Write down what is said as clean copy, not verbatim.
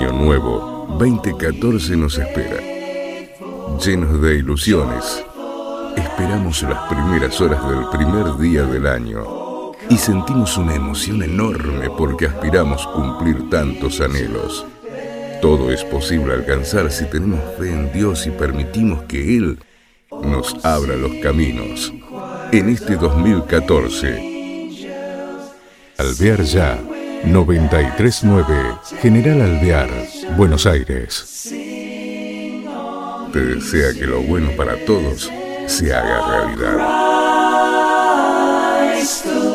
año nuevo 2014 nos espera. Llenos de ilusiones, esperamos las primeras horas del primer día del año y sentimos una emoción enorme porque aspiramos cumplir tantos anhelos. Todo es posible alcanzar si tenemos fe en Dios y permitimos que Él nos abra los caminos. En este 2014, Alvear Ya, 939, General Alvear, Buenos Aires. te desea que lo bueno para todos se haga realidad.